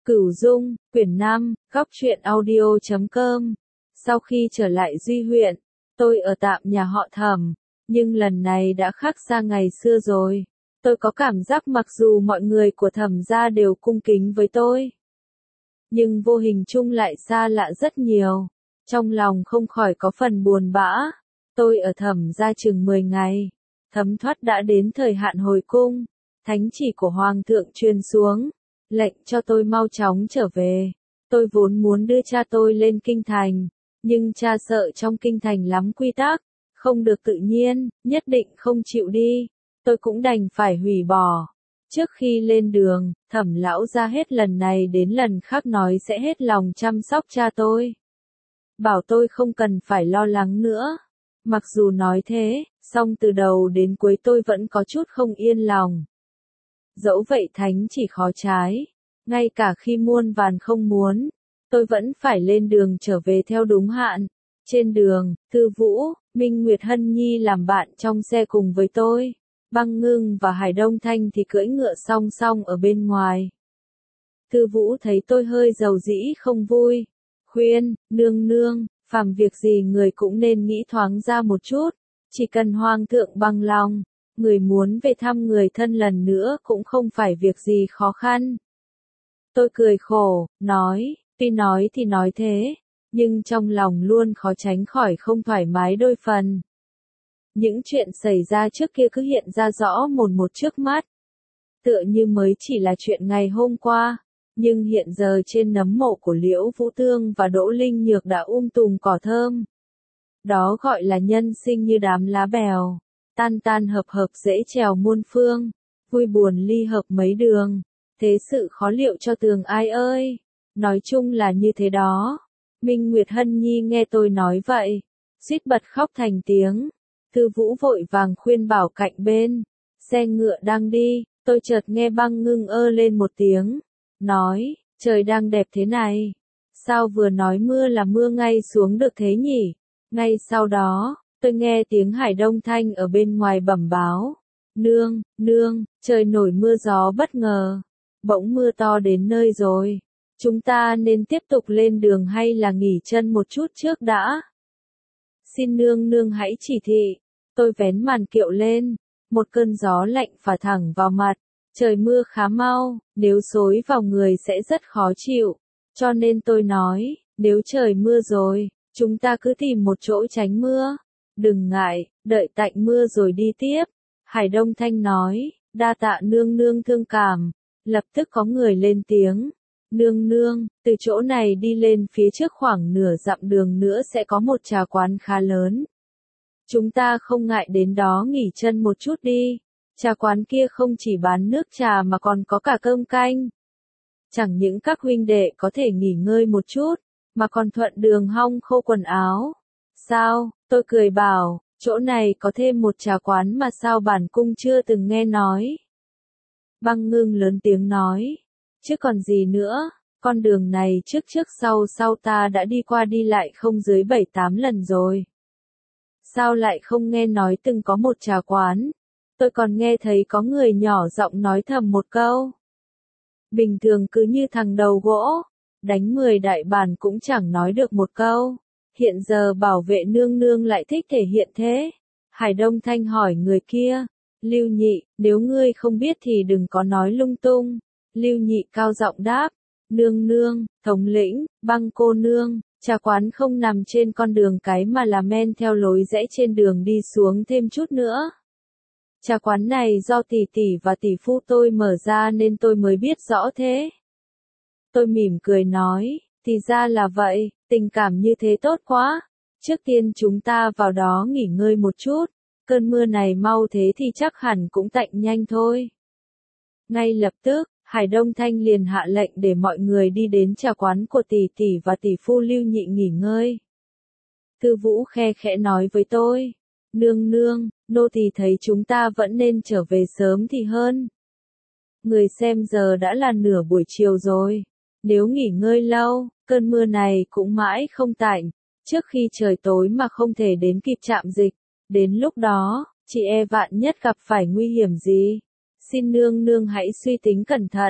Cửu Dung, quyển 5, góc truyện audio.com. Sau khi trở lại Duy huyện, tôi ở tạm nhà họ Thẩm, nhưng lần này đã khác xa ngày xưa rồi. Tôi có cảm giác mặc dù mọi người của Thẩm gia đều cung kính với tôi, nhưng vô hình chung lại xa lạ rất nhiều. Trong lòng không khỏi có phần buồn bã. Tôi ở Thẩm gia chừng 10 ngày, thấm thoát đã đến thời hạn hồi cung. Thánh chỉ của Hoàng thượng truyền xuống, lệnh cho tôi mau chóng trở về. Tôi vốn muốn đưa cha tôi lên kinh thành, nhưng cha sợ trong kinh thành lắm quy tắc, không được tự nhiên, nhất định không chịu đi. Tôi cũng đành phải hủy bỏ. Trước khi lên đường, Thẩm lão gia hết lần này đến lần khác nói sẽ hết lòng chăm sóc cha tôi, bảo tôi không cần phải lo lắng nữa. Mặc dù nói thế, song từ đầu đến cuối tôi vẫn có chút không yên lòng. Dẫu vậy thánh chỉ khó trái, ngay cả khi muôn vàn không muốn, tôi vẫn phải lên đường trở về theo đúng hạn. Trên đường, Thư Vũ, Minh Nguyệt Hân Nhi làm bạn trong xe cùng với tôi, Băng Ngưng và Hải Đông Thanh thì cưỡi ngựa song song ở bên ngoài. Thư Vũ thấy tôi hơi dầu dĩ không vui, khuyên, nương nương, phàm việc gì người cũng nên nghĩ thoáng ra một chút, chỉ cần Hoàng thượng bằng lòng, người muốn về thăm người thân lần nữa cũng không phải việc gì khó khăn. Tôi cười khổ, tuy nói thì nói thế, nhưng trong lòng luôn khó tránh khỏi không thoải mái đôi phần. Những chuyện xảy ra trước kia cứ hiện ra rõ một trước mắt, tựa như mới chỉ là chuyện ngày hôm qua, nhưng hiện giờ trên nấm mộ của Liễu Vũ Tương và Đỗ Linh Nhược đã tùm cỏ thơm. Đó gọi là nhân sinh như đám lá bèo, tan tan hợp hợp dễ trèo muôn phương, vui buồn ly hợp mấy đường, thế sự khó liệu cho tường ai ơi. Nói chung là như thế đó. Minh Nguyệt Hân Nhi nghe tôi nói vậy, suýt bật khóc thành tiếng. Thư Vũ vội vàng khuyên bảo cạnh bên, xe ngựa đang đi, tôi chợt nghe Băng Ngưng ơ lên một tiếng, nói, trời đang đẹp thế này, sao vừa nói mưa là mưa ngay xuống được thế nhỉ? Ngay sau đó, tôi nghe tiếng Hải Đông Thanh ở bên ngoài bẩm báo, nương, trời nổi mưa gió bất ngờ, bỗng mưa to đến nơi rồi, chúng ta nên tiếp tục lên đường hay là nghỉ chân một chút trước đã? Xin nương nương hãy chỉ thị. Tôi vén màn kiệu lên, một cơn gió lạnh phả thẳng vào mặt, trời mưa khá mau, nếu xối vào người sẽ rất khó chịu, cho nên tôi nói, nếu trời mưa rồi, chúng ta cứ tìm một chỗ tránh mưa, đừng ngại, đợi tạnh mưa rồi đi tiếp. Hải Đông Thanh nói, đa tạ nương nương thương cảm. Lập tức có người lên tiếng, nương, từ chỗ này đi lên phía trước khoảng nửa dặm đường nữa sẽ có một trà quán khá lớn. Chúng ta không ngại đến đó nghỉ chân một chút đi, trà quán kia không chỉ bán nước trà mà còn có cả cơm canh. Chẳng những các huynh đệ có thể nghỉ ngơi một chút, mà còn thuận đường hong khô quần áo. Sao, tôi cười bảo, chỗ này có thêm một trà quán mà sao bản cung chưa từng nghe nói. Băng Ngưng lớn tiếng nói, chứ còn gì nữa, con đường này trước sau ta đã đi qua đi lại không dưới 7-8 lần rồi. Sao lại không nghe nói từng có một trà quán? Tôi còn nghe thấy có người nhỏ giọng nói thầm một câu. Bình thường cứ như thằng đầu gỗ, đánh 10 đại bản cũng chẳng nói được một câu. Hiện giờ bảo vệ nương lại thích thể hiện thế. Hải Đông Thanh hỏi người kia, Lưu Nhị, nếu ngươi không biết thì đừng có nói lung tung. Lưu Nhị cao giọng đáp, nương, thống lĩnh, Băng cô nương. Trà quán không nằm trên con đường cái mà là men theo lối rẽ trên đường đi xuống thêm chút nữa. Trà quán này do tỷ và tỷ phu tôi mở ra nên tôi mới biết rõ thế. Tôi mỉm cười nói, thì ra là vậy, tình cảm như thế tốt quá. Trước tiên chúng ta vào đó nghỉ ngơi một chút, cơn mưa này mau thế thì chắc hẳn cũng tạnh nhanh thôi. Ngay lập tức, Hải Đông Thanh liền hạ lệnh để mọi người đi đến trà quán của tỷ và tỷ phu Lưu Nhị nghỉ ngơi. Thư Vũ khe khẽ nói với tôi, nương, nô tỳ thấy chúng ta vẫn nên trở về sớm thì hơn. Người xem giờ đã là nửa buổi chiều rồi, nếu nghỉ ngơi lâu, cơn mưa này cũng mãi không tạnh, trước khi trời tối mà không thể đến kịp trạm dịch, đến lúc đó, chị vạn nhất gặp phải nguy hiểm gì. Xin nương hãy suy tính cẩn thận,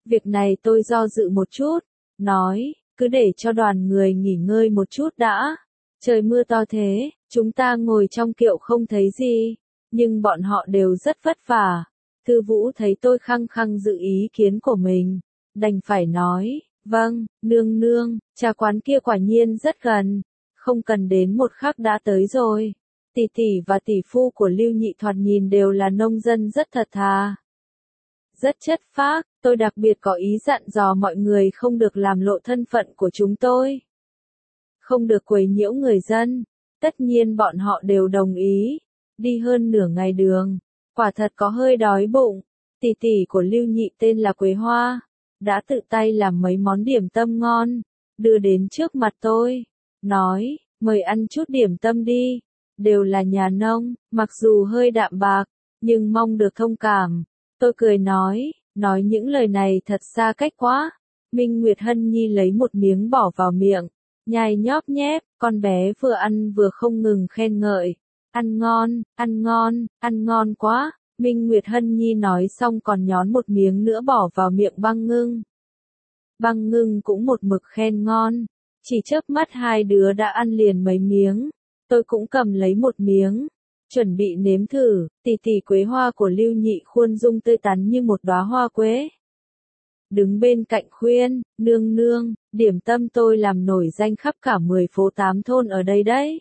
Việc này tôi do dự một chút, nói, cứ để cho đoàn người nghỉ ngơi một chút đã. Trời mưa to thế, chúng ta ngồi trong kiệu không thấy gì, nhưng bọn họ đều rất vất vả. Thư Vũ thấy tôi khăng khăng giữ ý kiến của mình, đành phải nói, vâng, nương nương, trà quán kia quả nhiên rất gần, không cần đến một khắc đã tới rồi. Tỷ tỷ và tỷ phu của Lưu Nhị thoạt nhìn đều là nông dân rất thật thà, rất chất phác. Tôi đặc biệt có ý dặn dò mọi người không được làm lộ thân phận của chúng tôi, không được quấy nhiễu người dân. Tất nhiên bọn họ đều đồng ý. Đi hơn nửa ngày đường, quả thật có hơi đói bụng. Tỷ tỷ của Lưu Nhị tên là Quế Hoa, đã tự tay làm mấy món điểm tâm ngon, đưa đến trước mặt tôi, nói, mời ăn chút điểm tâm đi, đều là nhà nông, mặc dù hơi đạm bạc, nhưng mong được thông cảm. Tôi cười nói những lời này thật xa cách quá. Minh Nguyệt Hân Nhi lấy một miếng bỏ vào miệng, nhai nhóp nhép, con bé vừa ăn vừa không ngừng khen ngợi. Ăn ngon, ăn ngon, ăn ngon quá. Minh Nguyệt Hân Nhi nói xong còn nhón một miếng nữa bỏ vào miệng Băng Ngưng. Băng Ngưng cũng một mực khen ngon. Chỉ chớp mắt hai đứa đã ăn liền mấy miếng. Tôi cũng cầm lấy một miếng, chuẩn bị nếm thử. Tỷ tỷ Quế Hoa của Lưu Nhị khuôn dung tươi tắn như một đóa hoa quế, đứng bên cạnh khuyên, nương nương, điểm tâm tôi làm nổi danh khắp cả 10 phố 8 thôn ở đây đấy.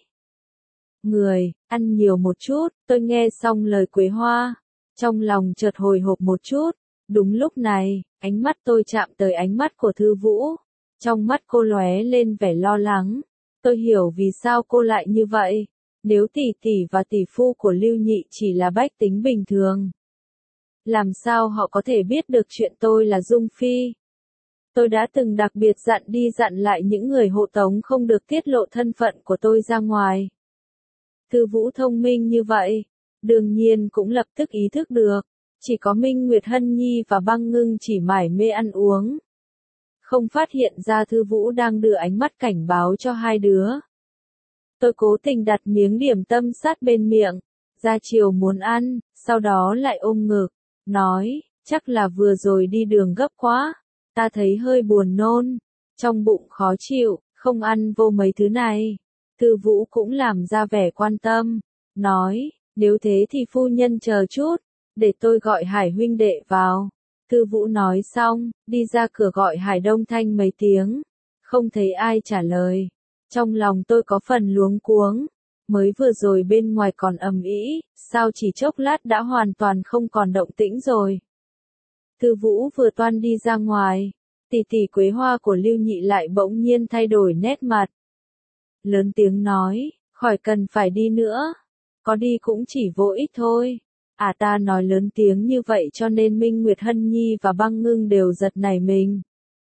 Người, ăn nhiều một chút. Tôi nghe xong lời Quế Hoa, trong lòng chợt hồi hộp một chút. Đúng lúc này, ánh mắt tôi chạm tới ánh mắt của Thư Vũ. Trong mắt cô lóe lên vẻ lo lắng. Tôi hiểu vì sao cô lại như vậy. Nếu tỷ tỷ và tỷ phu của Lưu Nhị chỉ là bách tính bình thường, làm sao họ có thể biết được chuyện tôi là Dung Phi? Tôi đã từng đặc biệt dặn lại những người hộ tống không được tiết lộ thân phận của tôi ra ngoài. Thư Vũ thông minh như vậy, đương nhiên cũng lập tức ý thức được. Chỉ có Minh Nguyệt Hân Nhi và Băng Ngưng chỉ mải mê ăn uống, không phát hiện ra Thư Vũ đang đưa ánh mắt cảnh báo cho hai đứa. Tôi cố tình đặt miếng điểm tâm sát bên miệng, ra chiều muốn ăn, sau đó lại ôm ngực, nói, chắc là vừa rồi đi đường gấp quá, ta thấy hơi buồn nôn, trong bụng khó chịu, không ăn vô mấy thứ này. Thư Vũ cũng làm ra vẻ quan tâm, nói, nếu thế thì phu nhân chờ chút, để tôi gọi Hải huynh đệ vào. Thư Vũ nói xong, đi ra cửa gọi Hải Đông Thanh mấy tiếng, không thấy ai trả lời. Trong lòng tôi có phần luống cuống, mới vừa rồi bên ngoài còn ầm ĩ, sao chỉ chốc lát đã hoàn toàn không còn động tĩnh rồi. Thư Vũ vừa toan đi ra ngoài, tỷ tỷ Quế Hoa của Lưu Nhị lại bỗng nhiên thay đổi nét mặt. Lớn tiếng nói, khỏi cần phải đi nữa, có đi cũng chỉ vô ích thôi. Ta nói lớn tiếng như vậy cho nên Minh Nguyệt Hân Nhi và Băng Ngưng đều giật nảy mình.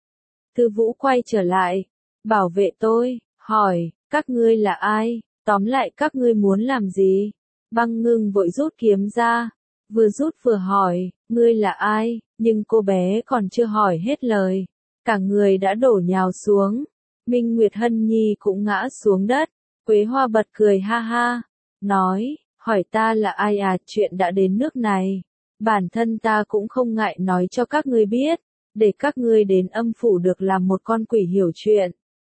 Thư Vũ quay trở lại, bảo vệ tôi, hỏi, các ngươi là ai, tóm lại các ngươi muốn làm gì? Băng Ngưng vội rút kiếm ra, vừa rút vừa hỏi, ngươi là ai, nhưng cô bé còn chưa hỏi hết lời, cả người đã đổ nhào xuống. Minh Nguyệt Hân Nhi cũng ngã xuống đất. Quế Hoa bật cười ha ha, nói, hỏi ta là ai à, chuyện đã đến nước này, bản thân ta cũng không ngại nói cho các ngươi biết, để các ngươi đến âm phủ được làm một con quỷ hiểu chuyện.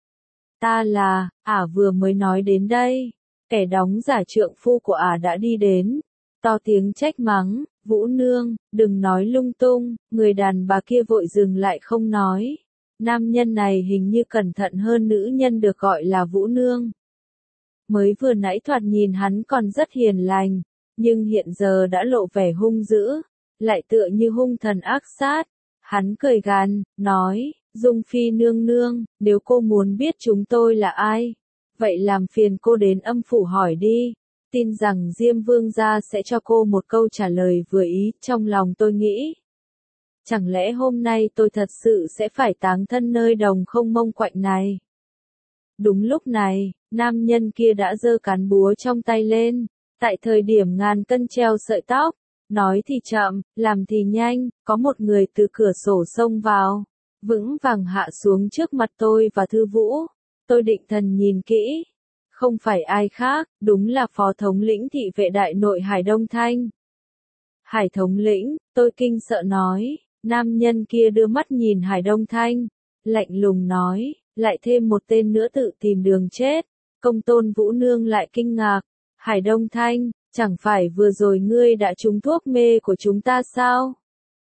Ta là, vừa mới nói đến đây, kẻ đóng giả trượng phu của đã đi đến, to tiếng trách mắng, Vũ nương, đừng nói lung tung. Người đàn bà kia vội dừng lại không nói. Nam nhân này hình như cẩn thận hơn nữ nhân được gọi là Vũ nương. Mới vừa nãy thoạt nhìn hắn còn rất hiền lành, nhưng hiện giờ đã lộ vẻ hung dữ, lại tựa như hung thần ác sát. Hắn cười gằn, nói, Dung Phi nương nương, nếu cô muốn biết chúng tôi là ai, vậy làm phiền cô đến âm phủ hỏi đi. Tin rằng Diêm Vương gia sẽ cho cô một câu trả lời vừa ý. Trong lòng tôi nghĩ, chẳng lẽ hôm nay tôi thật sự sẽ phải táng thân nơi đồng không mông quạnh này? Đúng lúc này, nam nhân kia đã giơ cán búa trong tay lên, tại thời điểm ngàn cân treo sợi tóc, nói thì chậm, làm thì nhanh, có một người từ cửa sổ xông vào, vững vàng hạ xuống trước mặt tôi và Thư Vũ. Tôi định thần nhìn kỹ, không phải ai khác, đúng là phó thống lĩnh thị vệ đại nội Hải Đông Thanh. Hải thống lĩnh, tôi kinh sợ nói, Nam nhân kia đưa mắt nhìn Hải Đông Thanh, lạnh lùng nói, lại thêm một tên nữa tự tìm đường chết. Công tôn Vũ Nương lại kinh ngạc, Hải Đông Thanh, chẳng phải vừa rồi ngươi đã trúng thuốc mê của chúng ta sao?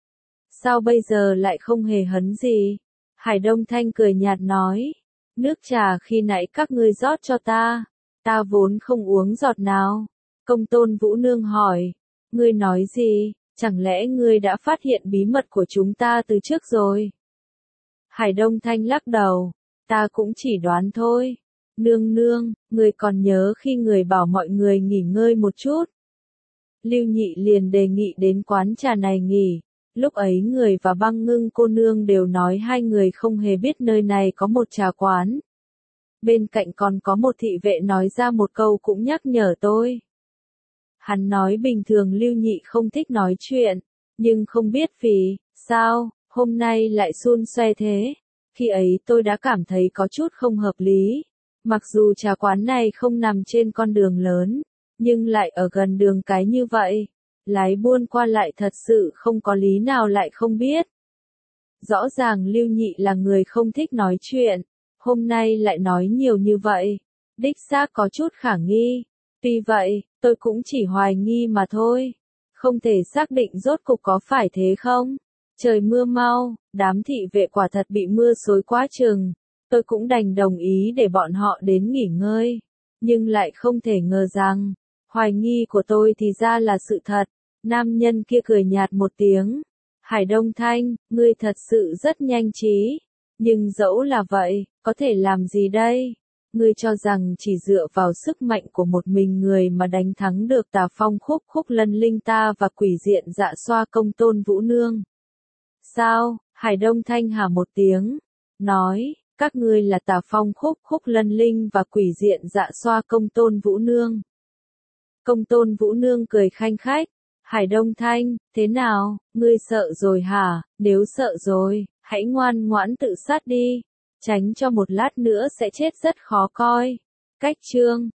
Sao bây giờ lại không hề hấn gì? Hải Đông Thanh cười nhạt nói, nước trà khi nãy các ngươi rót cho ta vốn không uống giọt nào. Công tôn Vũ Nương hỏi, ngươi nói gì, chẳng lẽ ngươi đã phát hiện bí mật của chúng ta từ trước rồi? Hải Đông Thanh lắc đầu, ta cũng chỉ đoán thôi. Nương nương, người còn nhớ khi người bảo mọi người nghỉ ngơi một chút. Lưu Nhị liền đề nghị đến quán trà này nghỉ. Lúc ấy người và Băng Ngưng cô nương đều nói hai người không hề biết nơi này có một trà quán. Bên cạnh còn có một thị vệ nói ra một câu cũng nhắc nhở tôi. Hắn nói bình thường Lưu Nhị không thích nói chuyện, nhưng không biết vì sao hôm nay lại xun xoe thế. Khi ấy tôi đã cảm thấy có chút không hợp lý. Mặc dù trà quán này không nằm trên con đường lớn, nhưng lại ở gần đường cái như vậy. Lái buôn qua lại thật sự không có lý nào lại không biết. Rõ ràng Lưu Nhị là người không thích nói chuyện, hôm nay lại nói nhiều như vậy. Đích xác có chút khả nghi. Tuy vậy, tôi cũng chỉ hoài nghi mà thôi. Không thể xác định rốt cục có phải thế không? Trời mưa mau, đám thị vệ quả thật bị mưa xối quá chừng. Tôi cũng đành đồng ý để bọn họ đến nghỉ ngơi. Nhưng lại không thể ngờ rằng, hoài nghi của tôi thì ra là sự thật. Nam nhân kia cười nhạt một tiếng. Hải Đông Thanh, ngươi thật sự rất nhanh trí. Nhưng dẫu là vậy, có thể làm gì đây? Ngươi cho rằng chỉ dựa vào sức mạnh của một mình người mà đánh thắng được Tà Phong Khúc Khúc Lân Linh ta và quỷ diện Dạ Xoa Công tôn Vũ Nương. Sao? Hải Đông Thanh hả một tiếng, nói, các ngươi là Tà Phong Khúc Khúc Lân Linh và quỷ diện Dạ Xoa Công tôn Vũ Nương. Công tôn Vũ Nương cười khanh khách. Hải Đông Thanh, thế nào, ngươi sợ rồi hả? Nếu sợ rồi, hãy ngoan ngoãn tự sát đi, tránh cho một lát nữa sẽ chết rất khó coi. Cách chương